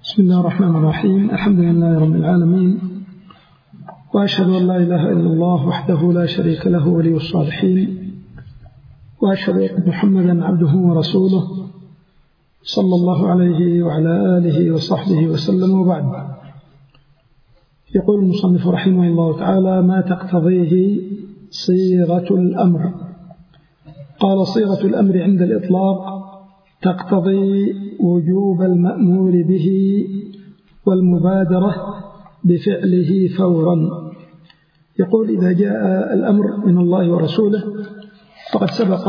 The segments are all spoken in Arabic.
بسم الله الرحمن الرحيم. الحمد لله رب العالمين، وأشهد أن لا إله إلا الله وحده لا شريك له ولي الصالحين، وأشهد أن محمدا عبده ورسوله صلى الله عليه وعلى آله وصحبه وسلم. وبعد، يقول المصنف رحمه الله تعالى: ما تقتضيه صيغة الأمر. قال: صيغة الأمر عند الإطلاق تقتضي وجوب المأمور به والمبادرة بفعله فورا. يقول: إذا جاء الأمر من الله ورسوله فقد سبق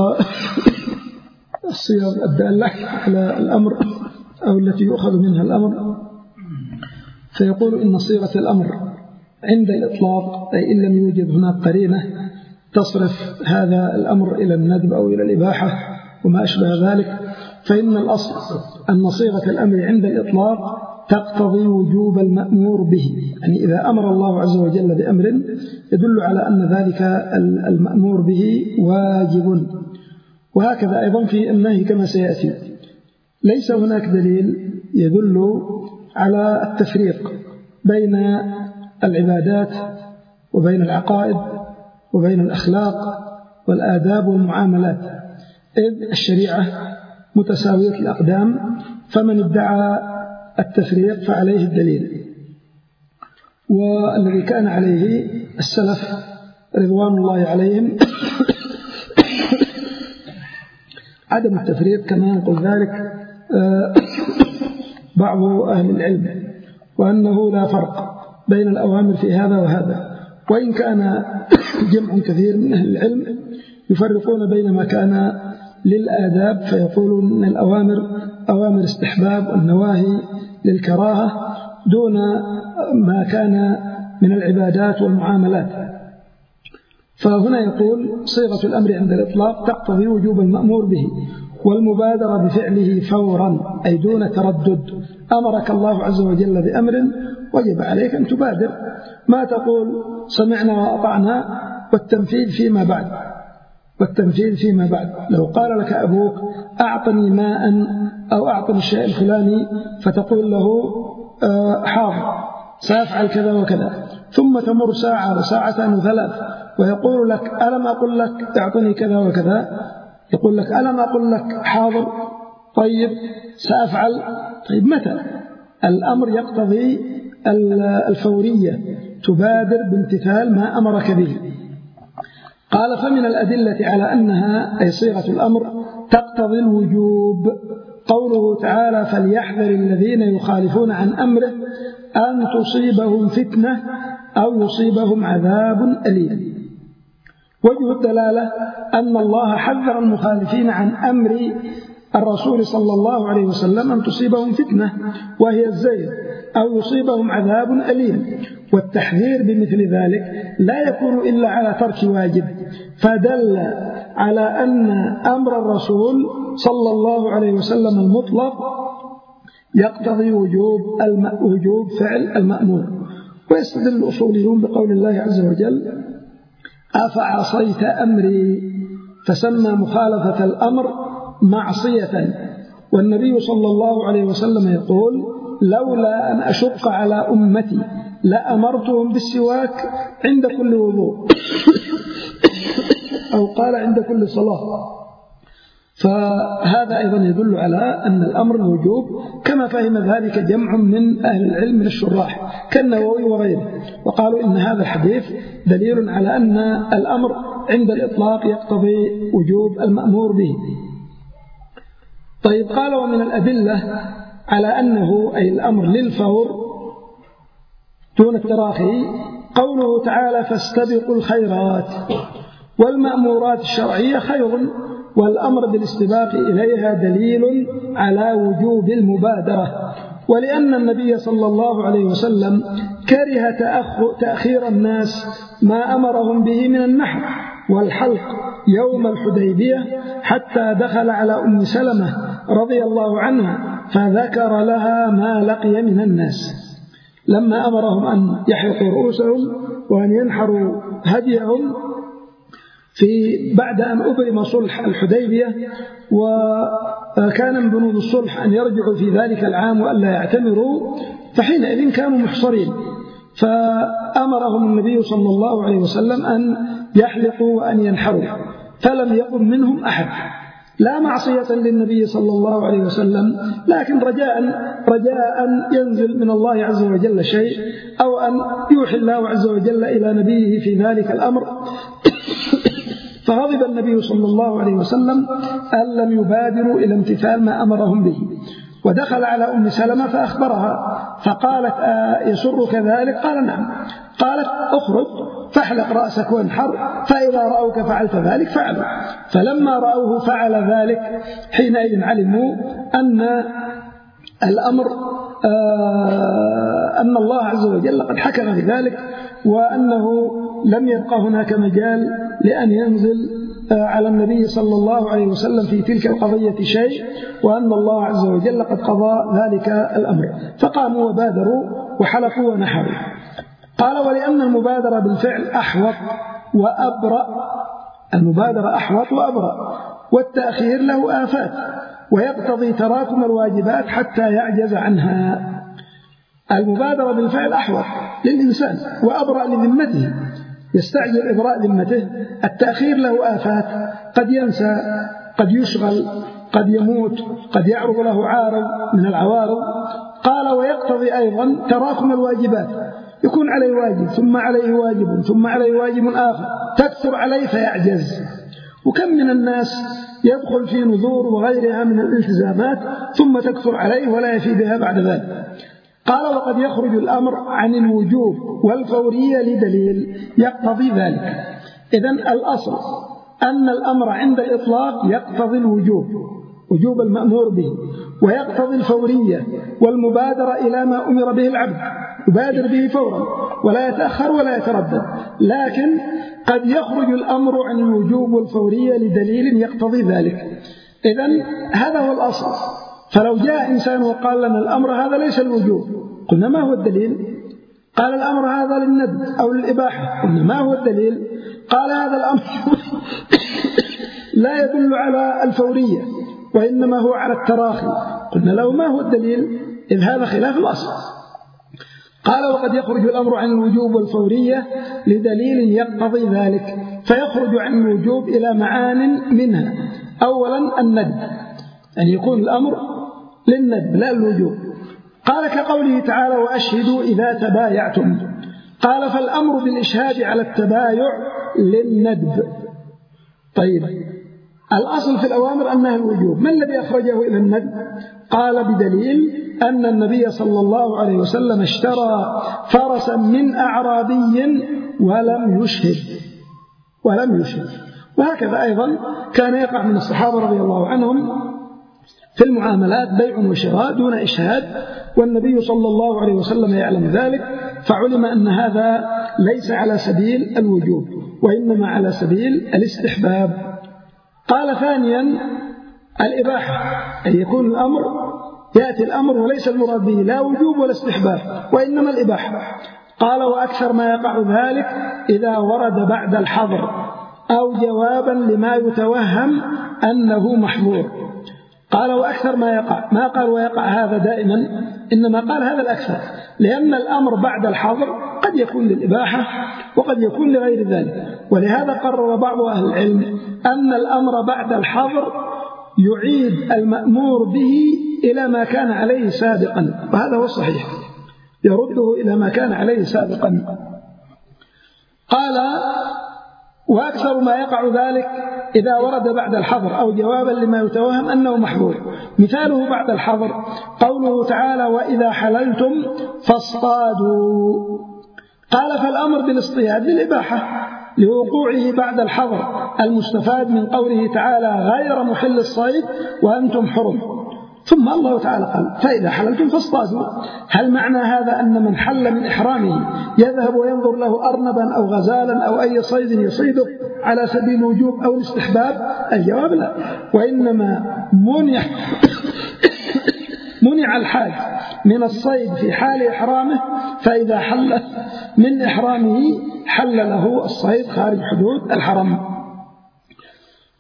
الصيغ الدالة على الأمر أو التي يؤخذ منها الأمر، فيقول إن صيغة الأمر عند الإطلاق، أي إن لم يوجد هناك قرينة تصرف هذا الأمر إلى الندب أو إلى الإباحة وما أشبه ذلك، فإن الأصل أن صيغة الأمر عند الإطلاق تقتضي وجوب المأمور به، يعني إذا أمر الله عز وجل بأمر يدل على أن ذلك المأمور به واجب. وهكذا أيضا في النهي كما سيأتي، ليس هناك دليل يدل على التفريق بين العبادات وبين العقائد وبين الأخلاق والآداب والمعاملات، إذ الشريعة متساوية الأقدام، فمن ادعى التفريق فعليه الدليل. والذي كان عليه السلف رضوان الله عليهم عدم التفريق، كما ينقل ذلك بعض أهل العلم، وأنه لا فرق بين الأوامر في هذا وهذا، وإن كان جمع كثير من أهل العلم يفرقون بين ما كان للآداب فيقولون أن الأوامر أوامر استحباب والنواهي للكراهة دون ما كان من العبادات والمعاملات. فهنا يقول: صيغة الأمر عند الإطلاق تقتضي وجوب المأمور به والمبادرة بفعله فورا، أي دون تردد. أمرك الله عز وجل بأمر وجب عليك أن تبادر، ما تقول سمعنا وأطعنا والتنفيذ فيما بعد. لو قال لك أبوك أعطني ماء أو أعطني الشيء الفلاني فتقول له حاضر سأفعل كذا وكذا، ثم تمر ساعة وساعتان وثلاث ويقول لك ألم أقول لك أعطني كذا وكذا، يقول لك ألم أقول لك حاضر، طيب سأفعل. طيب متى؟ الأمر يقتضي الفورية، تبادر بامتثال ما أمرك به. قال: فمن الأدلة على أنها أي صيغة الأمر تقتضي الوجوب قوله تعالى: فليحذر الذين يخالفون عن أمره أن تصيبهم فتنة أو يصيبهم عذاب أليم. وجه الدلالة أن الله حذر المخالفين عن أمر الرسول صلى الله عليه وسلم أن تصيبهم فتنة وهي الزيغ أو يصيبهم عذاب أليم، والتحذير بمثل ذلك لا يكون إلا على ترك واجب، فدل على أن أمر الرسول صلى الله عليه وسلم المطلق يقتضي وجوب فعل المأمور. ويستدل الأصوليون بقول الله عز وجل: أفعصيت أمري، فسمى مخالفة الأمر معصية. والنبي صلى الله عليه وسلم يقول: لولا أن أشق على أمتي لأمرتهم بالسواك عند كل وضوء أو قال عند كل صلاة. فهذا أيضا يدل على أن الأمر الوجوب، كما فهم ذلك جمع من أهل العلم من الشراح كالنووي وغيره، وقالوا إن هذا الحديث دليل على أن الأمر عند الإطلاق يقتضي وجوب المأمور به. طيب، قال: ومن الأدلة على أنه أي الأمر للفور دون التراخي قوله تعالى: فاستبقوا الخيرات. والمأمورات الشرعية خير، والأمر بالاستباق إليها دليل على وجوب المبادرة. ولأن النبي صلى الله عليه وسلم كره تأخير الناس ما أمرهم به من النحر والحلق يوم الحديبية، حتى دخل على أم سلمة رضي الله عنها فذكر لها ما لقي من الناس، لما أمرهم أن يحلقوا رؤوسهم وأن ينحروا هديهم، بعد أن أبرم صلح الحديبية، وكان من بنود الصلح أن يرجعوا في ذلك العام وألا يعتمروا، فحينئذ كانوا محصرين، فأمرهم النبي صلى الله عليه وسلم أن يحلقوا وأن ينحروا، فلم يقم منهم أحد، لا معصية للنبي صلى الله عليه وسلم، لكن رجاء أن ينزل من الله عز وجل شيء، أو أن يوحي الله عز وجل إلى نبيه في ذلك الأمر. فغضب النبي صلى الله عليه وسلم أن لم يبادروا إلى امتثال ما أمرهم به، ودخل على أم سلمة فأخبرها، فقالت يسرك ذلك؟ قال نعم. قالت اخرج فاحلق رأسك وانحر، فإذا رأوك فعلت ذلك فعلوا. فلما رأوه فعل ذلك حينئذ علموا أن الأمر أن الله عز وجل قد حكم بذلك، وأنه لم يبقى هناك مجال لأن ينزل على النبي صلى الله عليه وسلم في تلك القضية شيء، وأن الله عز وجل قد قضى ذلك الأمر. فقاموا وبادروا وحلقوا ونحروا. قال ولأن المبادرة بالفعل أحوط وأبرأ، المبادرة أحوط وأبرأ، والتأخير له آفات، ويقتضي تراكم الواجبات حتى يعجز عنها. المبادرة بالفعل أحوط للإنسان وأبرأ لذمته، يستعجل إبراء ذمته. التأخير له آفات، قد ينسى، قد يشغل، قد يموت، قد يعرض له عارض من العوارض. قال ويقتضي أيضا تراكم الواجبات، يكون عليه واجب ثم عليه واجب ثم عليه واجب آخر، تكثر عليه فيعجز. وكم من الناس يدخل في نذور وغيرها من الالتزامات ثم تكثر عليه ولا يفي بها بعد ذلك. قال وقد يخرج الأمر عن الوجوب والفورية لدليل يقتضي ذلك. إذن الأصل أن الأمر عند الإطلاق يقتضي الوجوب، وجوب المأمور به، ويقتضي الفورية والمبادرة إلى ما أمر به العبد، يبادر به فورا ولا يتأخر ولا يتردد. لكن قد يخرج الأمر عن الوجوب والفورية لدليل يقتضي ذلك. إذن هذا هو الأصل. فلو جاء إنسان وقال لنا الأمر هذا ليس الوجوب، قلنا ما هو الدليل؟ قال الأمر هذا للندب أو للإباحة، قلنا ما هو الدليل؟ قال هذا الأمر لا يدل على الفورية وإنما هو على التراخي، قلنا له ما هو الدليل؟ إذ هذا خلاف الأصل. قال وقد يخرج الأمر عن الوجوب والفورية لدليل يقتضي ذلك، فيخرج عن الوجوب إلى معان منها. أولا الندب، أن يكون الأمر للندب لا الوجوب. قال كقوله تعالى وأشهدوا إذا تبايعتم. قال فالأمر بالإشهاد على التبايع للندب. طيب الأصل في الأوامر أنها الوجوب، ما الذي أخرجه إلى الندب؟ قال بدليل أن النبي صلى الله عليه وسلم اشترى فرسا من أعرابي ولم يشهد. وهكذا أيضا كان يقع من الصحابة رضي الله عنهم في المعاملات بيع وشراء دون إشهاد، والنبي صلى الله عليه وسلم يعلم ذلك، فعلم أن هذا ليس على سبيل الوجوب وإنما على سبيل الاستحباب. قال ثانيا الإباحة، أن يكون الأمر يأتي الأمر وليس المراد به لا وجوب ولا استحباب وإنما الإباحة. قال وأكثر ما يقع ذلك إذا ورد بعد الحظر أو جوابا لما يتوهم أنه محظور. قال وأكثر ما يقع، ما قال ويقع هذا دائما، إنما قال هذا الأكثر، لأن الأمر بعد الحظر قد يكون للإباحة وقد يكون لغير ذلك. ولهذا قرر بعض أهل العلم أن الأمر بعد الحظر يعيد المأمور به إلى ما كان عليه سابقا، وهذا هو الصحيح، يرده إلى ما كان عليه سابقا. قال وأكثر ما يقع ذلك إذا ورد بعد الحظر أو جوابا لما يتوهم أنه محظور. مثاله بعد الحظر قوله تعالى وإذا حللتم فاصطادوا. قال فالأمر بالاصطياد للإباحة لوقوعه بعد الحظر المستفاد من قوله تعالى غير محل الصيد وأنتم حرم. ثم الله تعالى قال فإذا حللتم فاصطادوا. هل معنى هذا أن من حل من إحرامه يذهب وينظر له أرنبا أو غزالا أو أي صيد يصيده على سبيل الوجوب أو الاستحباب؟ الجواب لا، وإنما منع الحاج من الصيد في حال إحرامه، فإذا حل من إحرامه حل له الصيد خارج حدود الحرم.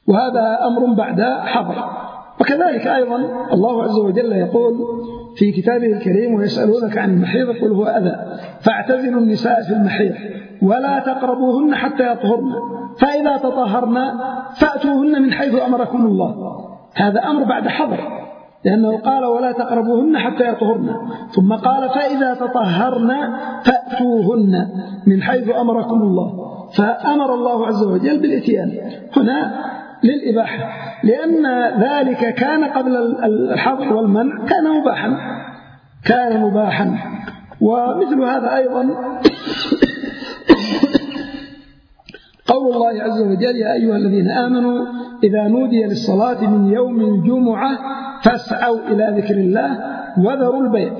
وهذا أمر بعد حظر. وكذلك أيضا الله عز وجل يقول في كتابه الكريم: ويسألونك عن المحيض قل هو أذى فاعتزلوا النساء في المحيض ولا تقربوهن حتى يطهرن فإذا تطهرن فأتوهن من حيث أمركم الله. هذا أمر بعد حظر، لأنه قال ولا تقربوهن حتى يطهرن، ثم قال فإذا تطهرن فأتوهن من حيث أمركم الله. فأمر الله عز وجل بالإتيان هنا للإباحة، لأن ذلك كان قبل الحظر والمنع كان مباحا. ومثل هذا أيضا قول الله عز وجل: يا أيها الذين آمنوا إذا نودي للصلاة من يوم الجمعة فاسعوا إلى ذكر الله وذروا البيع.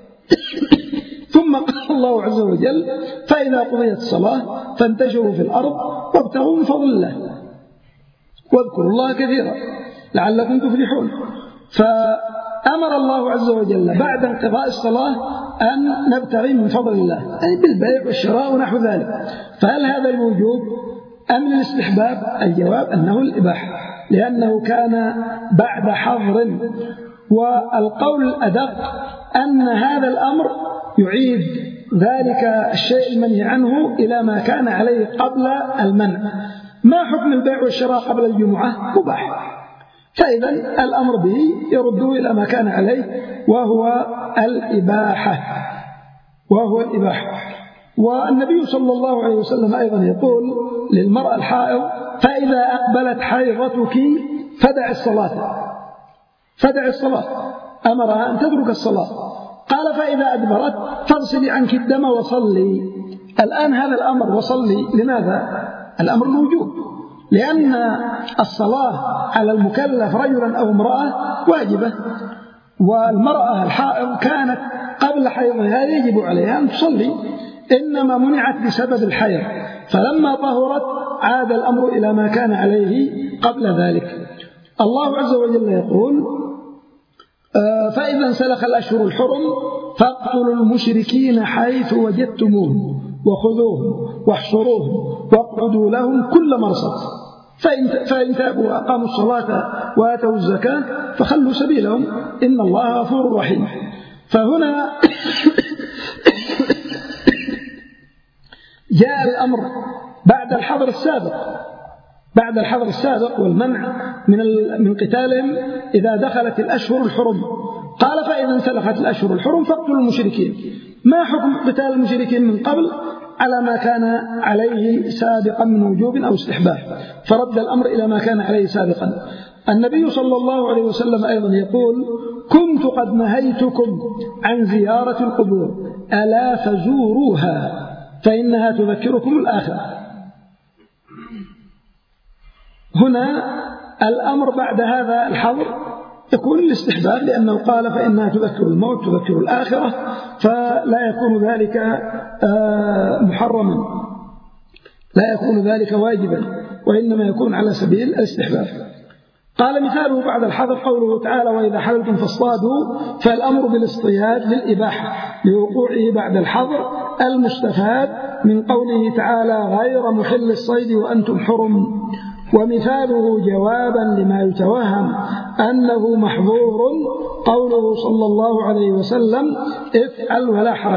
ثم قال الله عز وجل: فإذا قضيت الصلاة فانتشروا في الأرض وابتغوا من فضل الله واذكروا الله كثيرا لعلكم تفلحون. فأمر الله عز وجل بعد انقضاء الصلاة أن نبتغي من فضل الله، يعني بالبيع والشراء ونحو ذلك. فهل هذا الوجوب أم الاستحباب؟ الجواب أنه الإباحة، لأنه كان بعد حظر. والقول الأدق أن هذا الأمر يعيد ذلك الشيء المنهي عنه إلى ما كان عليه قبل المنع. ما حكم البيع والشراء قبل الجمعة؟ مباح، فإذا الأمر به يرده إلى ما كان عليه وهو الإباحة. والنبي صلى الله عليه وسلم أيضا يقول للمرأة الحائض: فإذا أقبلت حيضتك فدع الصلاة، أمرها أن تترك الصلاة. قال: فإذا أدبرت فاغسلي عنك الدم وصلي. الآن هذا الأمر وصلي لماذا؟ الأمر الوجوب، لأن الصلاة على المكلف رجلا أو امرأة واجبة، والمرأة الحائض كانت قبل حيضها يجب عليها أن تصلي، إنما منعت بسبب الحيض، فلما طهرت عاد الأمر إلى ما كان عليه قبل ذلك. الله عز وجل يقول: فإذا انسلخ الأشهر الحرم فاقتلوا المشركين حيث وجدتموهم وخذوهم واحصروهم واقعدوا لهم كل مرصد فإن تابوا وأقاموا الصلاة وآتوا الزكاة فخلوا سبيلهم إن الله غفور رحيم. فهنا جاء الأمر بعد الحظر السابق والمنع من قتالهم إذا دخلت الأشهر الحرم. قال: فإذا انسلخت الأشهر الحرم فاقتلوا المشركين. ما حكم قتال المشركين من قبل؟ على ما كان عليه سابقا من وجوب أو استحباب، فرد الأمر إلى ما كان عليه سابقا. النبي صلى الله عليه وسلم أيضا يقول: كنت قد نهيتكم عن زيارة القبور ألا فزوروها فإنها تذكركم الآخرة. هنا الأمر بعد هذا الحظر يكون الاستحباب، لأنه قال: فإنها تذكر الموت تذكر الآخرة، فلا يكون ذلك محرما، لا يكون ذلك واجبا، وإنما يكون على سبيل الاستحباب. قال: مثاله بعد الحظر قوله تعالى: وإذا حللتم فاصطادوا. فالأمر بالاصطياد للإباحة لوقوعه بعد الحظر المستفاد من قوله تعالى: غير محل الصيد وأنتم حرم. ومثاله جوابا لما يتوهم أنه محظور قوله صلى الله عليه وسلم: افعل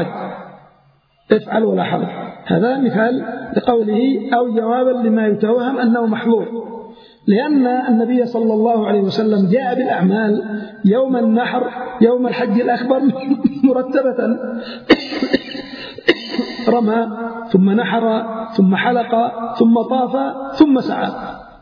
ولا حرج. هذا مثال لقوله أو جوابا لما يتوهم أنه محظور، لأن النبي صلى الله عليه وسلم جاء بالأعمال يوم النحر يوم الحج الأكبر مرتبة، رمى ثم نحر ثم حلق ثم طاف ثم سعى.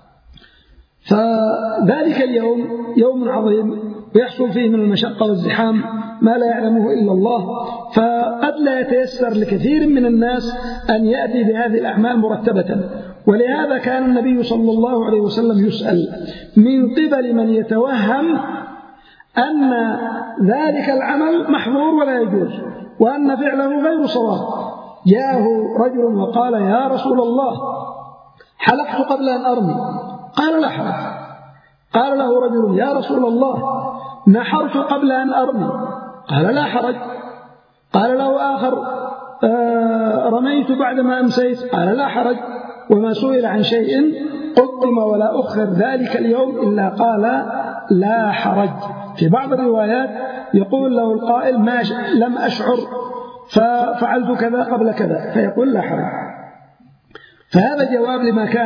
فذلك اليوم يوم عظيم ويحصل فيه من المشقة والزحام ما لا يعلمه إلا الله، فقد لا يتيسر لكثير من الناس أن يأتي بهذه الأعمال مرتبة. ولهذا كان النبي صلى الله عليه وسلم يسأل من قبل من يتوهم أن ذلك العمل محظور ولا يجوز وأن فعله غير صواب. جاءه رجل وقال: يا رسول الله حلقت قبل أن أرمي. قال: لا حرج. قال له رجل: يا رسول الله نحرت قبل أن أرمي. قال: لا حرج. قال له آخر: رميت بعدما أمسيت. قال: لا حرج. وما سئل عن شيء قدم ولا أخر ذلك اليوم إلا قال لا حرج. في بعض الروايات يقول له القائل لم أشعر ففعلت كذا قبل كذا، فيقول لا حرج. فهذا جواب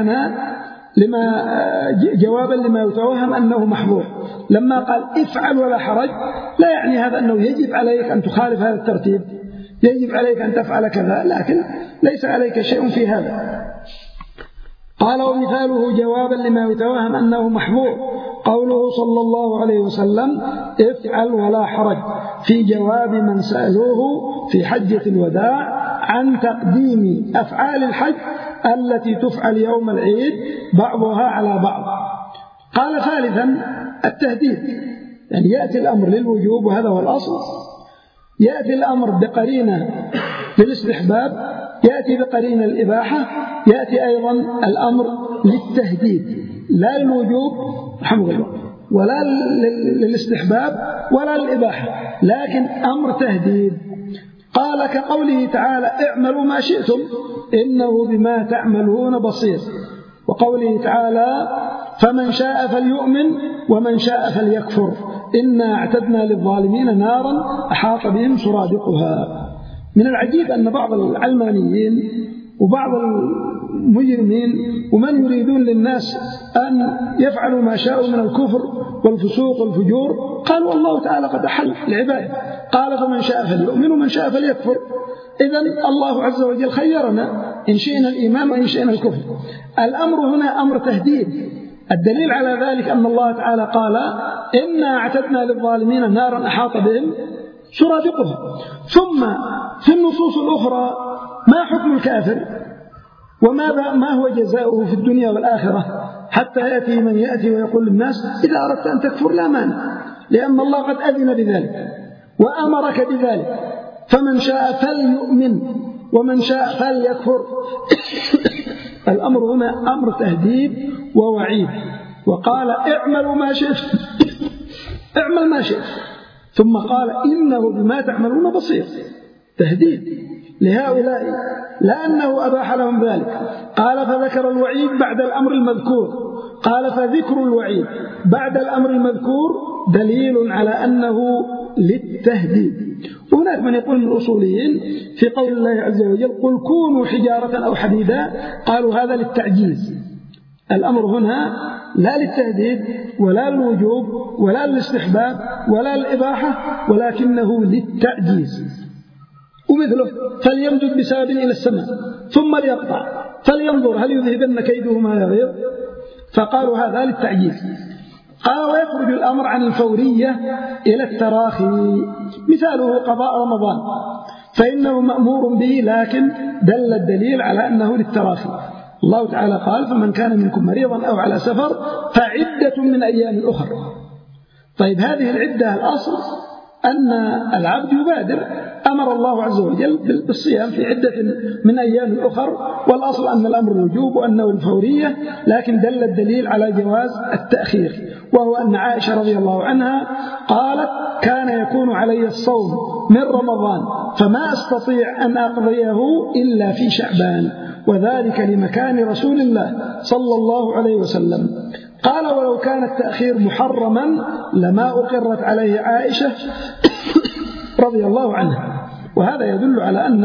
جوابا لما يتوهم أنه محظور. لما قال افعل ولا حرج لا يعني هذا أنه يجب عليك أن تخالف هذا الترتيب، يجب عليك أن تفعل كذا، لكن ليس عليك شيء في هذا. قال ومثاله جوابا لما يتوهم أنه محظور قوله صلى الله عليه وسلم افعل ولا حرج في جواب من سألوه في حجة الوداع عن تقديم أفعال الحج التي تفعل يوم العيد بعضها على بعض. قال ثالثا التهديد، يعني يأتي الأمر للوجوب وهذا هو الأصل، يأتي الأمر بقرينة للاستحباب، يأتي بقرينة الإباحة، يأتي أيضا الأمر للتهديد لا للوجوب رحمه الله ولا للاستحباب ولا للإباحة، لكن أمر تهديد. قال كقوله تعالى اعملوا ما شئتم إنه بما تعملون بصير، وقوله تعالى فمن شاء فليؤمن ومن شاء فليكفر إنا اعتدنا للظالمين نارا أحاط بهم سرادقها. من العجيب أن بعض العلمانيين وبعض المجرمين ومن يريدون للناس أن يفعلوا ما شاءوا من الكفر والفسوق والفجور قالوا الله تعالى قد أحل العباد، قال فمن شاء فليؤمن ومن شاء فليكفر. إذن الله عز وجل خيرنا إن شئنا الإيمان وإن شئنا الكفر. الأمر هنا أمر تهديد. الدليل على ذلك أن الله تعالى قال إنا اعتدنا للظالمين نارا أحاط بهم سرادقها. ثم في النصوص الأخرى ما حكم الكافر ما هو جزاؤه في الدنيا والآخرة، حتى يأتي من يأتي ويقول للناس إذا أردت أن تكفر لا مانع، لأن الله قد أذن بذلك وأمرك بذلك، فمن شاء فليؤمن ومن شاء فليكفر. الأمر هنا أمر تهديد ووعيد. وقال اعملوا ما شئت اعمل ما شئت، ثم قال إنه بما تعملون بصير، تهديد لهؤلاء لا أنه أباح لهم ذلك. قال فذكر الوعيد بعد الأمر المذكور، قال فذكر الوعيد بعد الأمر المذكور دليل على أنه للتهديد. وهناك من يقول من الأصوليين في قول الله عز وجل قل كونوا حجارة أو حديدا، قالوا هذا للتعجيز. الأمر هنا لا للتهديد ولا للوجوب ولا للاستحباب ولا للإباحة، ولكنه للتعجيز. ومثله فليمدد بسبب إلى السماء ثم ليقطع فلينظر هل يذهبن كيده ما يغيظ، فقالوا هذا للتعجيز. قال ويخرج الأمر عن الفورية إلى التراخي، مثاله قضاء رمضان فإنه مأمور به لكن دل الدليل على أنه للتراخي. الله تعالى قال فمن كان منكم مريضا أو على سفر فعدة من أيام أخر. طيب هذه العدة الأصل أن العبد يبادر، أمر الله عز وجل بالصيام في عدة من أيام أخر، والأصل أن الأمر الوجوب وأنه الفورية، لكن دل الدليل على جواز التأخير، وهو أن عائشة رضي الله عنها قالت كان يكون علي الصوم من رمضان فما أستطيع أن أقضيه إلا في شعبان، وذلك لمكان رسول الله صلى الله عليه وسلم. قال ولو كان التأخير محرما لما أقرت عليه عائشة رضي الله عنها. وهذا يدل على أن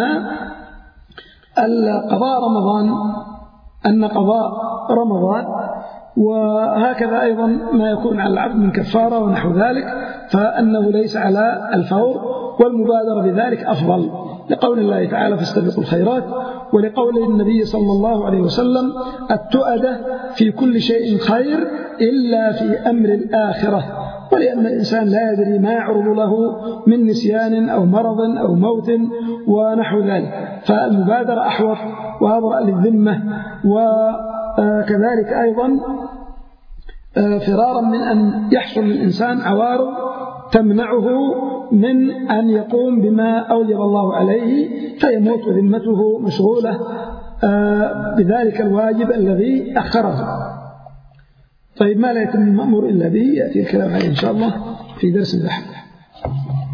قضاء رمضان وهكذا أيضا ما يكون على العبد من كفارة ونحو ذلك فأنه ليس على الفور، والمبادرة بذلك أفضل، لقول الله تعالى فاستبقوا الخيرات، ولقول النبي صلى الله عليه وسلم التؤدة في كل شيء خير إلا في أمر الآخرة، ولأن الإنسان لا يدري ما يعرض له من نسيان أو مرض أو موت ونحو ذلك، فالمبادرة أحوط وأبرأ للذمة. وكذلك أيضا فرارا من أن يحصل للإنسان عوارض تمنعه من أن يقوم بما أوجب الله عليه فيموت وذمته مشغولة بذلك الواجب الذي أخره. طيب ما لا يتم المأمور إلا به يأتي الكلام عليه إن شاء الله في درس البحث.